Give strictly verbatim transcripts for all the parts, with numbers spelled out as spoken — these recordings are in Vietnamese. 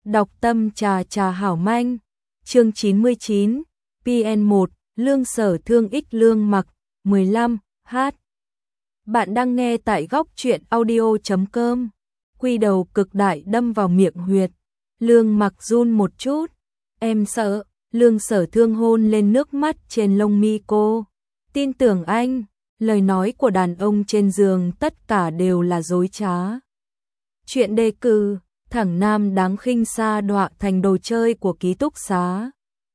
Đọc tâm trà trà hảo manh. Chương chín mươi chín, pê en một, Lương Sở Thương ích Lương Mặc, mười lăm, h. Bạn đang nghe tại góc truyện audio chấm com. Quy đầu cực đại đâm vào miệng huyệt. Lương Mặc run một chút. Em sợ. Lương Sở Thương hôn lên nước mắt trên lông mi cô. Tin tưởng anh. Lời nói của đàn ông trên giường tất cả đều là dối trá. Chuyện đề cử, thẳng nam đáng khinh sa đọa thành đồ chơi của ký túc xá.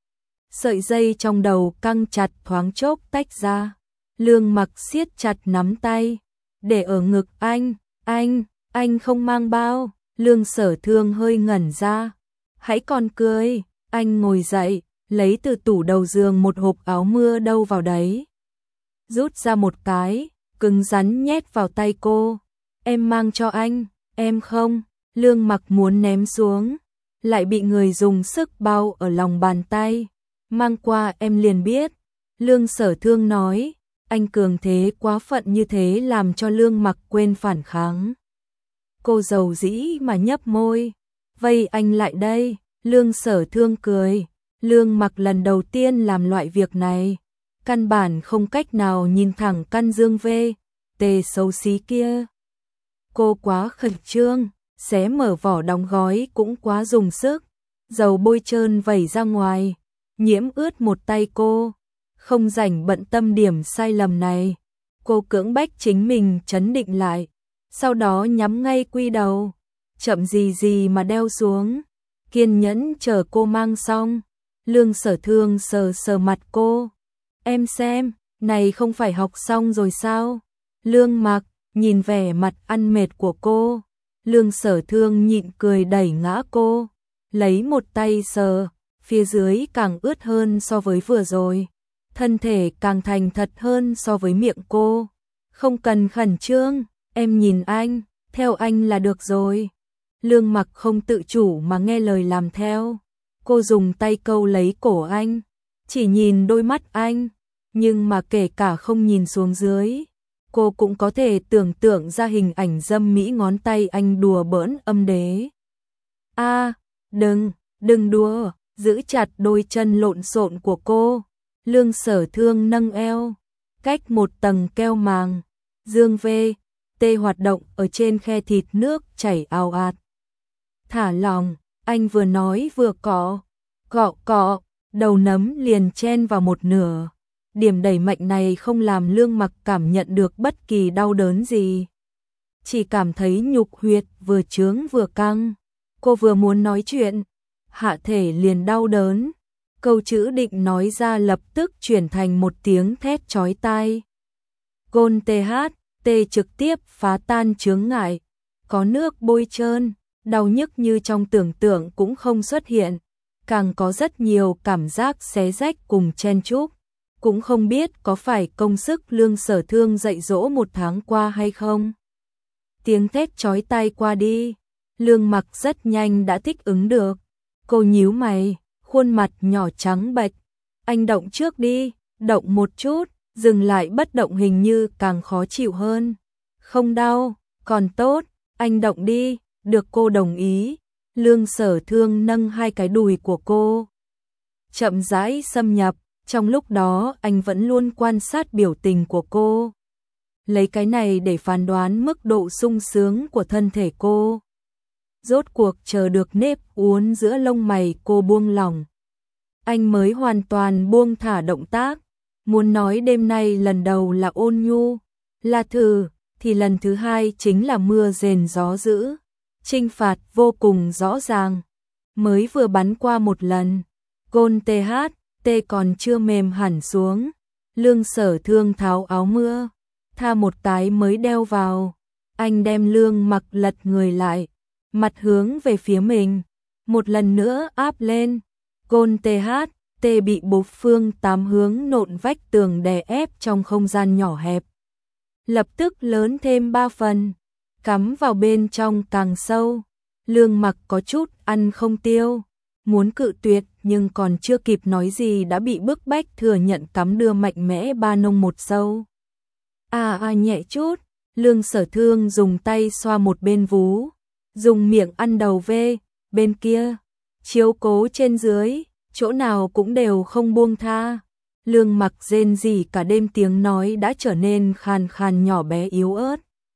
Sợi dây trong đầu căng chặt thoáng chốc tách ra. Lương Mặc siết chặt nắm tay. Để ở ngực anh, anh, anh không mang bao. Lương Sở Thương hơi ngẩn ra. Hãy còn cười. Anh ngồi dậy, lấy từ tủ đầu giường một hộp áo mưa đâu vào đấy. Rút ra một cái, cứng rắn nhét vào tay cô. Em mang cho anh, em không. Lương Mặc muốn ném xuống, lại bị người dùng sức bao ở lòng bàn tay. Mang qua em liền biết. Lương Sở Thương nói, anh cường thế quá phận như thế làm cho Lương Mặc quên phản kháng. Cô dầu dĩ mà nhấp môi, vây anh lại đây. Lương Sở Thương cười. Lương Mặc lần đầu tiên làm loại việc này, căn bản không cách nào nhìn thẳng căn dương vê, tê xấu xí kia. Cô quá khẩn trương, xé mở vỏ đóng gói cũng quá dùng sức, dầu bôi trơn vẩy ra ngoài, nhiễm ướt một tay cô. Không rảnh bận tâm điểm sai lầm này, cô cưỡng bách chính mình trấn định lại, sau đó nhắm ngay quy đầu, chậm gì gì mà đeo xuống, kiên nhẫn chờ cô mang xong. Lương Sở Thương sờ sờ mặt cô. Em xem, này không phải học xong rồi sao? Lương Mặc nhìn vẻ mặt ăn mệt của cô. Lương Sở Thương nhịn cười đẩy ngã cô, lấy một tay sờ, phía dưới càng ướt hơn so với vừa rồi, thân thể càng thành thật hơn so với miệng cô. Không cần khẩn trương, em nhìn anh, theo anh là được rồi. Lương Mặc không tự chủ mà nghe lời làm theo. Cô dùng tay câu lấy cổ anh, chỉ nhìn đôi mắt anh, nhưng mà kể cả không nhìn xuống dưới, cô cũng có thể tưởng tượng ra hình ảnh dâm mỹ ngón tay anh đùa bỡn âm đế. A, à, đừng, đừng đùa, giữ chặt đôi chân lộn xộn của cô. Lương Sở Thương nâng eo, cách một tầng keo màng, dương vê, tê hoạt động ở trên khe thịt, nước chảy ào ạt. Thả lòng, anh vừa nói vừa cọ, cọ cọ, đầu nấm liền chen vào một nửa. Điểm đẩy mạnh này không làm Lương Mặc cảm nhận được bất kỳ đau đớn gì, chỉ cảm thấy nhục huyệt vừa chướng vừa căng. Cô vừa muốn nói chuyện, hạ thể liền đau đớn. Câu chữ định nói ra lập tức chuyển thành một tiếng thét chói tai. Gôn tê hát, tê trực tiếp phá tan chướng ngại, có nước bôi trơn, đau nhức như trong tưởng tượng cũng không xuất hiện, càng có rất nhiều cảm giác xé rách cùng chen chúc. Cũng không biết có phải công sức Lương Sở Thương dạy dỗ một tháng qua hay không. Tiếng thét chói tai qua đi, Lương Mặc rất nhanh đã thích ứng được. Cô nhíu mày, khuôn mặt nhỏ trắng bệch. Anh động trước đi, động một chút, dừng lại bất động hình như càng khó chịu hơn. Không đau, còn tốt, anh động đi. Được cô đồng ý. Lương Sở Thương nâng hai cái đùi của cô, chậm rãi xâm nhập. Trong lúc đó anh vẫn luôn quan sát biểu tình của cô, lấy cái này để phán đoán mức độ sung sướng của thân thể cô. Rốt cuộc chờ được nếp uốn giữa lông mày cô buông lỏng, anh mới hoàn toàn buông thả động tác. Muốn nói đêm nay lần đầu là ôn nhu, là thử, thì lần thứ hai chính là mưa rền gió dữ, trinh phạt vô cùng rõ ràng. Mới vừa bắn qua một lần, gôn tê hát, tê còn chưa mềm hẳn xuống. Lương Sở Thương tháo áo mưa, tha một cái mới đeo vào. Anh đem Lương Mặc lật người lại, mặt hướng về phía mình, một lần nữa áp lên. Gôn tê hát, tê bị bốn phương tám hướng nộn vách tường đè ép trong không gian nhỏ hẹp, lập tức lớn thêm ba phần, cắm vào bên trong càng sâu. Lương Mặc có chút ăn không tiêu, muốn cự tuyệt nhưng còn chưa kịp nói gì đã bị bức bách thừa nhận cắm đưa mạnh mẽ ba nông một sâu. À à nhẹ chút. Lương Sở Thương dùng tay xoa một bên vú, dùng miệng ăn đầu vê, bên kia, chiếu cố trên dưới, chỗ nào cũng đều không buông tha. Lương Mặc rên rỉ cả đêm, tiếng nói đã trở nên khàn khàn nhỏ bé yếu ớt.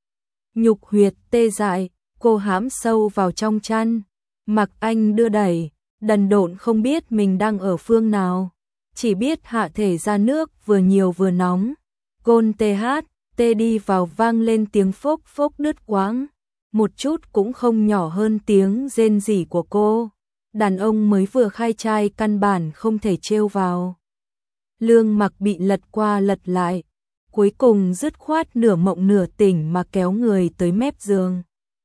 Nhục huyệt tê dại, cô hãm sâu vào trong chăn, Mặc Anh đưa đẩy, đần độn không biết mình đang ở phương nào, chỉ biết hạ thể ra nước vừa nhiều vừa nóng. Gôn tê hát, tê đi vào vang lên tiếng phốc phốc đứt quãng, một chút cũng không nhỏ hơn tiếng rên rỉ của cô. Đàn ông mới vừa khai trai căn bản không thể trêu vào. Lương Mặc bị lật qua lật lại, cuối cùng dứt khoát nửa mộng nửa tỉnh mà kéo người tới mép giường.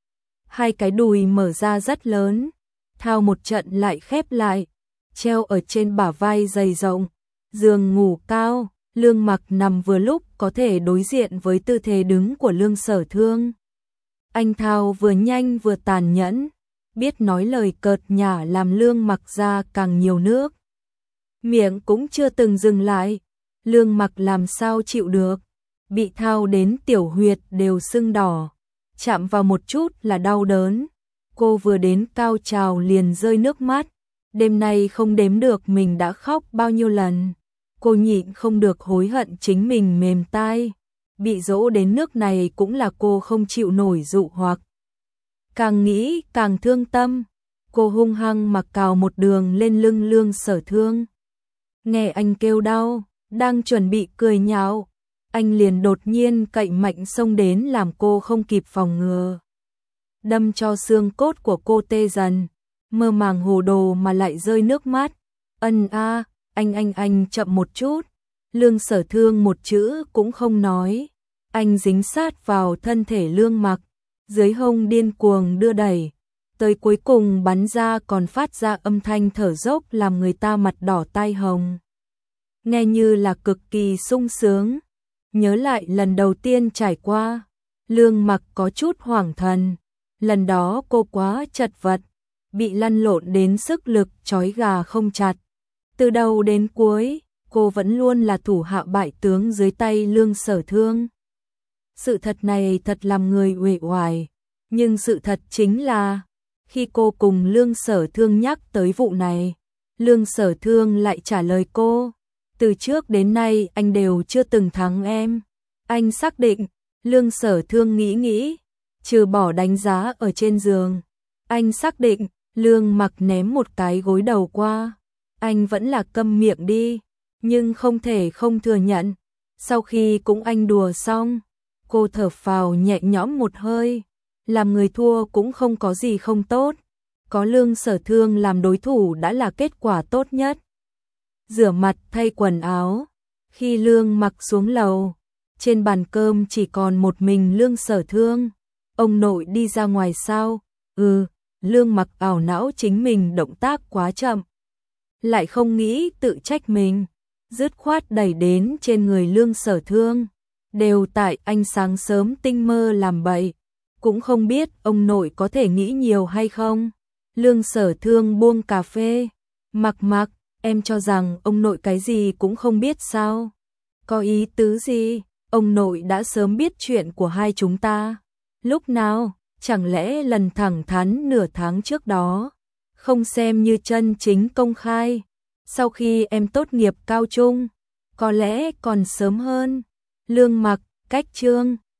Hai cái đùi mở ra rất lớn, thao một trận lại khép lại, treo ở trên bả vai dày rộng. Giường ngủ cao, Lương Mặc nằm vừa lúc có thể đối diện với tư thế đứng của Lương Sở Thương. Anh thao vừa nhanh vừa tàn nhẫn, biết nói lời cợt nhả làm Lương Mặc ra càng nhiều nước. Miệng cũng chưa từng dừng lại, Lương Mặc làm sao chịu được, bị thao đến tiểu huyệt đều sưng đỏ, chạm vào một chút là đau đớn. Cô vừa đến cao trào liền rơi nước mắt, đêm nay không đếm được mình đã khóc bao nhiêu lần. Cô nhịn không được hối hận chính mình mềm tai, bị dỗ đến nước này cũng là cô không chịu nổi dụ hoặc. Càng nghĩ càng thương tâm, cô hung hăng mà cào một đường lên lưng Lương Sở Thương. Nghe anh kêu đau, đang chuẩn bị cười nhạo, anh liền đột nhiên cậy mạnh xông đến làm cô không kịp phòng ngừa. Đâm cho xương cốt của cô tê dần, mơ màng hồ đồ mà lại rơi nước mắt. Ân a, anh anh anh chậm một chút. Lương Sở Thương một chữ cũng không nói, anh dính sát vào thân thể Lương Mặc, dưới hông điên cuồng đưa đẩy, tới cuối cùng bắn ra còn phát ra âm thanh thở dốc làm người ta mặt đỏ tai hồng. Nghe như là cực kỳ sung sướng. Nhớ lại lần đầu tiên trải qua, Lương Mặc có chút hoảng thần. Lần đó cô quá chật vật, bị lăn lộn đến sức lực trói gà không chặt. Từ đầu đến cuối, cô vẫn luôn là thủ hạ bại tướng dưới tay Lương Sở Thương. Sự thật này thật làm người uể oải, nhưng sự thật chính là, khi cô cùng Lương Sở Thương nhắc tới vụ này, Lương Sở Thương lại trả lời cô, từ trước đến nay anh đều chưa từng thắng em. Anh xác định. Lương Sở Thương nghĩ nghĩ, trừ bỏ đánh giá ở trên giường, anh xác định. Lương Mặc ném một cái gối đầu qua, anh vẫn là câm miệng đi, nhưng không thể không thừa nhận. Sau khi cũng anh đùa xong, cô thở phào nhẹ nhõm một hơi, làm người thua cũng không có gì không tốt, có Lương Sở Thương làm đối thủ đã là kết quả tốt nhất. Rửa mặt thay quần áo, khi Lương Mặc xuống lầu, trên bàn cơm chỉ còn một mình Lương Sở Thương. Ông nội đi ra ngoài sao? Ừ. Lương Mặc ảo não chính mình động tác quá chậm, lại không nghĩ tự trách mình, dứt khoát đẩy đến trên người Lương Sở Thương. Đều tại anh sáng sớm tinh mơ làm bậy, cũng không biết ông nội có thể nghĩ nhiều hay không. Lương Sở Thương buông cà phê, Mặc Mặc, em cho rằng ông nội cái gì cũng không biết sao? Có ý tứ gì? Ông nội đã sớm biết chuyện của hai chúng ta. Lúc nào? Chẳng lẽ lần thẳng thắn nửa tháng trước đó, không xem như chân chính công khai, sau khi em tốt nghiệp cao trung, có lẽ còn sớm hơn. Lương Mặc, cách chương